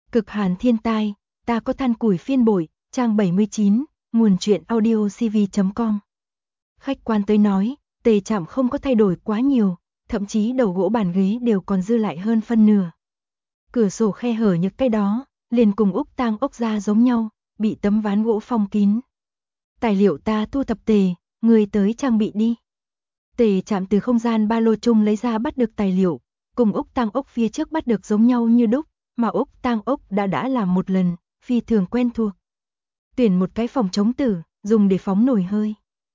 Cực hàn thiên tai, ta có than củi phiên bội, trang 79, nguồn truyện audio cv.com. Khách quan tới nói, Tề Trạm không có thay đổi quá nhiều, thậm chí đầu gỗ bàn ghế đều còn dư lại hơn phân nửa. Cửa sổ khe hở những cái đó, liền cùng úc tang ốc ra giống nhau, bị tấm ván gỗ phong kín. Tài liệu ta thu thập Tề, người tới trang bị đi. Tề Trạm từ không gian ba lô chung lấy ra bắt được tài liệu, cùng úc tang ốc phía trước bắt được giống nhau như đúc, mà úc tang ốc đã làm một lần, phi thường quen thuộc. Tuyển một cái phòng chống tử, dùng để phóng nồi hơi.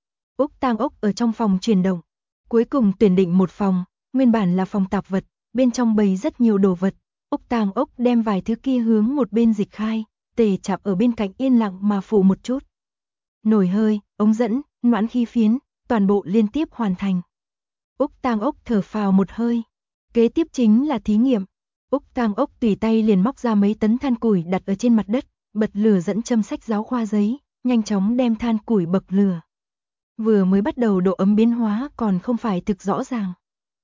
Úc tang ốc ở trong phòng chuyển động. Cuối cùng tuyển định một phòng, nguyên bản là phòng tạp vật, bên trong bày rất nhiều đồ vật. Úc tang ốc đem vài thứ kia hướng một bên dịch khai, Tề Trạm ở bên cạnh yên lặng mà phụ một chút. Nồi hơi, ống dẫn, noãn khí phiến, toàn bộ liên tiếp hoàn thành. Úc tang ốc thở phào một hơi. Kế tiếp chính là thí nghiệm. Úc tang ốc tùy tay liền móc ra mấy tấn than củi đặt ở trên mặt đất, bật lửa dẫn châm sách giáo khoa giấy, nhanh chóng đem than củi bậc lửa. Vừa mới bắt đầu độ ấm biến hóa còn không phải thực rõ ràng.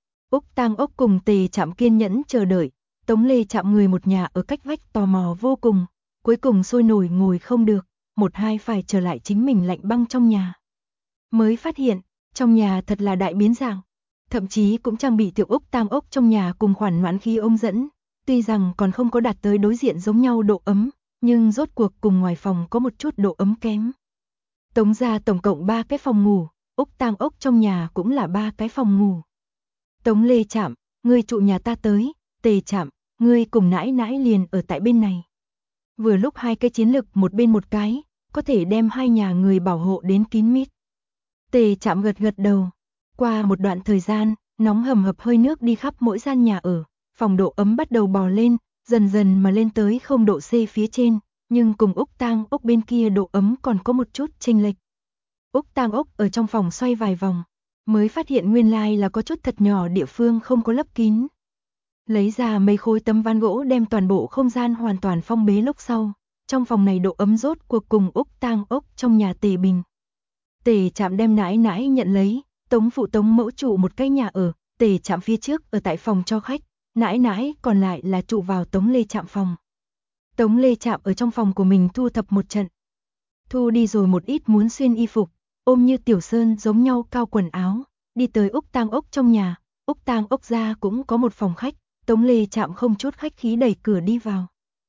Úc tang ốc cùng Tề Trạm kiên nhẫn chờ đợi, Tống Lê Trạm người một nhà ở cách vách tò mò vô cùng, cuối cùng sôi nổi ngồi không được, một hai phải trở lại chính mình lạnh băng trong nhà. Mới phát hiện, trong nhà thật là đại biến dạng, thậm chí cũng trang bị thượng Úc tang ốc trong nhà cùng khoản noãn khí ống dẫn, tuy rằng còn không có đạt tới đối diện giống nhau độ ấm, nhưng rốt cuộc cùng ngoài phòng có một chút độ ấm kém. Tống gia tổng cộng 3 cái phòng ngủ, Úc tang ốc trong nhà cũng là 3 cái phòng ngủ. Tống Lê Trạm, ngươi trụ nhà ta tới, Tề Trạm, ngươi cùng nãi nãi liền ở tại bên này. Vừa lúc hai cái chiến lực một bên một cái, có thể đem hai nhà người bảo hộ đến kín mít. Tề Trạm gật gật đầu. Qua một đoạn thời gian, nóng hầm hập hơi nước đi khắp mỗi gian nhà ở, phòng độ ấm bắt đầu bò lên, dần dần mà lên tới 0 độ C phía trên, nhưng cùng Úc tang ốc bên kia độ ấm còn có một chút chênh lệch. Úc tang ốc ở trong phòng xoay vài vòng, mới phát hiện nguyên lai là có chút thật nhỏ địa phương không có lấp kín. Lấy ra mấy khối tấm ván gỗ đem toàn bộ không gian hoàn toàn phong bế lúc sau, trong phòng này độ ấm rốt cuộc cùng Úc tang ốc trong nhà Tề bình. Tề Trạm đem nãi nãi nhận lấy, Tống phụ Tống mẫu trụ một cái nhà ở, Tề Trạm phía trước ở tại phòng cho khách, nãi nãi còn lại là trụ vào Tống Lê Trạm phòng. Tống Lê Trạm ở trong phòng của mình thu thập một trận. Thu đi rồi một ít muốn xuyên y phục, ôm như Tiểu Sơn giống nhau cao quần áo, đi tới Úc tang ốc trong nhà, Úc tang ốc ra cũng có một phòng khách, Tống Lê Trạm không chút khách khí đẩy cửa đi vào.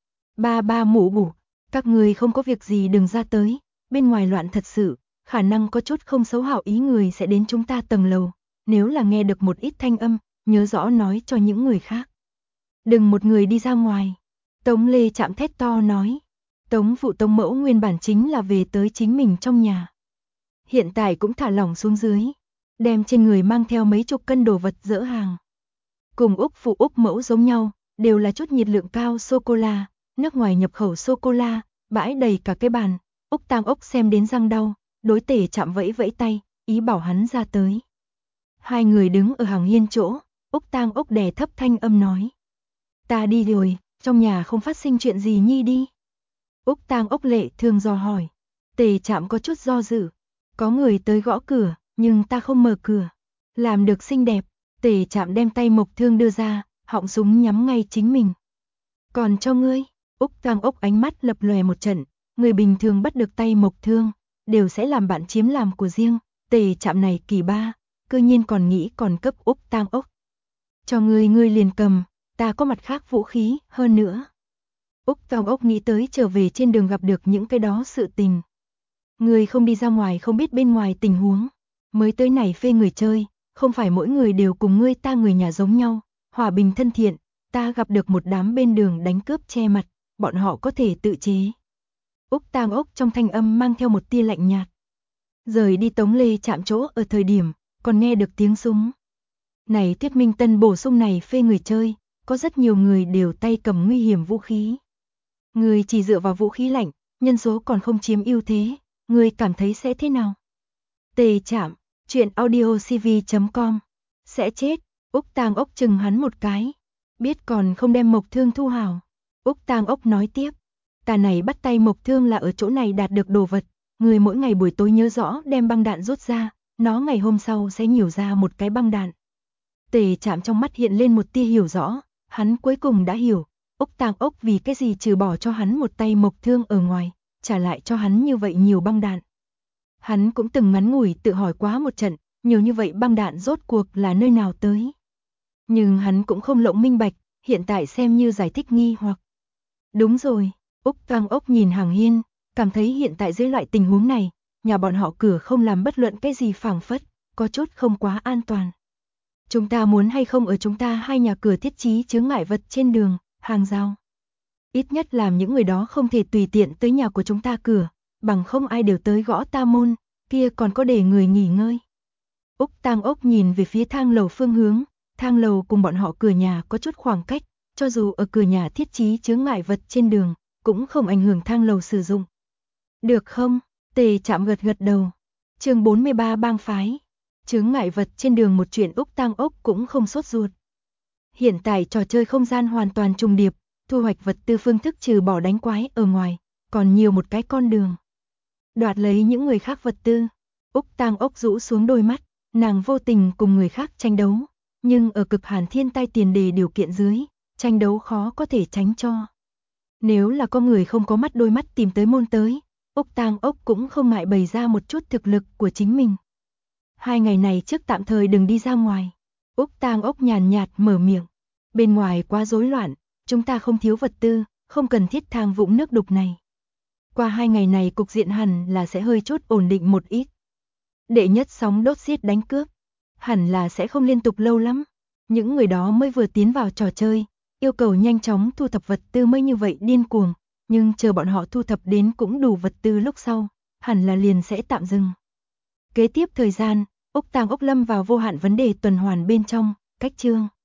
Ba mụ mụ, các người không có việc gì đừng ra tới, bên ngoài loạn thật sự, khả năng có chút không xấu hảo ý người sẽ đến chúng ta tầng lầu, nếu là nghe được một ít thanh âm, nhớ rõ nói cho những người khác. Đừng một người đi ra ngoài. Tống Lê Trạm thét to nói. Tống phụ Tống mẫu nguyên bản chính là về tới chính mình trong nhà. Hiện tại cũng thả lỏng xuống dưới, đem trên người mang theo mấy chục cân đồ vật dỡ hàng. Cùng Úc phụ Úc mẫu giống nhau, đều là chút nhiệt lượng cao sô-cô-la, nước ngoài nhập khẩu sô-cô-la, bãi đầy cả cái bàn. Úc tang ốc xem đến răng đau, đối Tề Trạm vẫy vẫy tay, ý bảo hắn ra tới. Hai người đứng ở hàng hiên chỗ, Úc tang ốc đè thấp thanh âm nói. Ta đi rồi, trong nhà không phát sinh chuyện gì nhi đi. Úc tang ốc lệ thường dò hỏi. Tề Trạm có chút do dự. Có người tới gõ cửa, nhưng ta không mở cửa. Làm được xinh đẹp, Tề Trạm đem tay mộc thương đưa ra, họng súng nhắm ngay chính mình. Còn cho ngươi, Úc tang ốc ánh mắt lập lòe một trận, người bình thường bắt được tay mộc thương, đều sẽ làm bạn chiếm làm của riêng, Tề Trạm này kỳ ba, cư nhiên còn nghĩ còn cấp Úc tang ốc. Cho ngươi liền cầm, ta có mặt khác vũ khí, hơn nữa. Úc tang ốc nghĩ tới trở về trên đường gặp được những cái đó sự tình. Người không đi ra ngoài không biết bên ngoài tình huống, mới tới này phê người chơi, không phải mỗi người đều cùng ngươi ta người nhà giống nhau, hòa bình thân thiện, ta gặp được một đám bên đường đánh cướp che mặt, bọn họ có thể tự chế. Úc tang ốc trong thanh âm mang theo một tia lạnh nhạt. Rời đi Tống Lê Trạm chỗ ở thời điểm, còn nghe được tiếng súng. Này Thuyết Minh Tân bổ sung này phê người chơi, có rất nhiều người đều tay cầm nguy hiểm vũ khí. Người chỉ dựa vào vũ khí lạnh, nhân số còn không chiếm ưu thế, người cảm thấy sẽ thế nào? Tề Trạm, truyện audio cv.com. Sẽ chết, Úc tang ốc chừng hắn một cái. Biết còn không đem mộc thương thu hào. Úc tang ốc nói tiếp. Ta này bắt tay mộc thương là ở chỗ này đạt được đồ vật. Người mỗi ngày buổi tối nhớ rõ đem băng đạn rút ra, nó ngày hôm sau sẽ nhiều ra một cái băng đạn. Tề Trạm trong mắt hiện lên một tia hiểu rõ, hắn cuối cùng đã hiểu. Úc Tang Ốc vì cái gì trừ bỏ cho hắn một tay mộc thương ở ngoài, trả lại cho hắn như vậy nhiều băng đạn. Hắn cũng từng ngắn ngủi tự hỏi quá một trận, nhiều như vậy băng đạn rốt cuộc là nơi nào tới. Nhưng hắn cũng không lộng minh bạch, hiện tại xem như giải thích nghi hoặc. Đúng rồi, Úc Tang Ốc nhìn Hàng Hiên, cảm thấy hiện tại dưới loại tình huống này, nhà bọn họ cửa không làm bất luận cái gì phảng phất, có chút không quá an toàn. Chúng ta muốn hay không ở chúng ta hai nhà cửa thiết trí chướng ngại vật trên đường, hàng rào. Ít nhất làm những người đó không thể tùy tiện tới nhà của chúng ta cửa, bằng không ai đều tới gõ ta môn, kia còn có để người nghỉ ngơi. Úc Tang Ốc nhìn về phía thang lầu phương hướng, thang lầu cùng bọn họ cửa nhà có chút khoảng cách, cho dù ở cửa nhà thiết trí chướng ngại vật trên đường, cũng không ảnh hưởng thang lầu sử dụng. Được không? Tề Trạm gật gật đầu. Chương 43 bang phái. Chướng ngại vật trên đường một chuyện Úc Tang Ốc cũng không sốt ruột. Hiện tại trò chơi không gian hoàn toàn trùng điệp, thu hoạch vật tư phương thức trừ bỏ đánh quái ở ngoài, còn nhiều một cái con đường. Đoạt lấy những người khác vật tư. Úc Tang Ốc rũ xuống đôi mắt, nàng vô tình cùng người khác tranh đấu, nhưng ở cực hàn thiên tai tiền đề điều kiện dưới, tranh đấu khó có thể tránh cho. Nếu là có người không có mắt đôi mắt tìm tới môn tới, Úc Tang Ốc cũng không ngại bày ra một chút thực lực của chính mình. 2 ngày này trước tạm thời đừng đi ra ngoài. Úc Tang Ốc nhàn nhạt mở miệng. Bên ngoài quá rối loạn, chúng ta không thiếu vật tư, không cần thiết thang vũng nước đục này. Qua 2 ngày này cục diện hẳn là sẽ hơi chút ổn định một ít. Đệ nhất sóng đốt giết đánh cướp, hẳn là sẽ không liên tục lâu lắm. Những người đó mới vừa tiến vào trò chơi, yêu cầu nhanh chóng thu thập vật tư mới như vậy điên cuồng, nhưng chờ bọn họ thu thập đến cũng đủ vật tư lúc sau, hẳn là liền sẽ tạm dừng. Kế tiếp thời gian, Úc Tang Ốc lâm vào vô hạn vấn đề tuần hoàn bên trong, cách chương.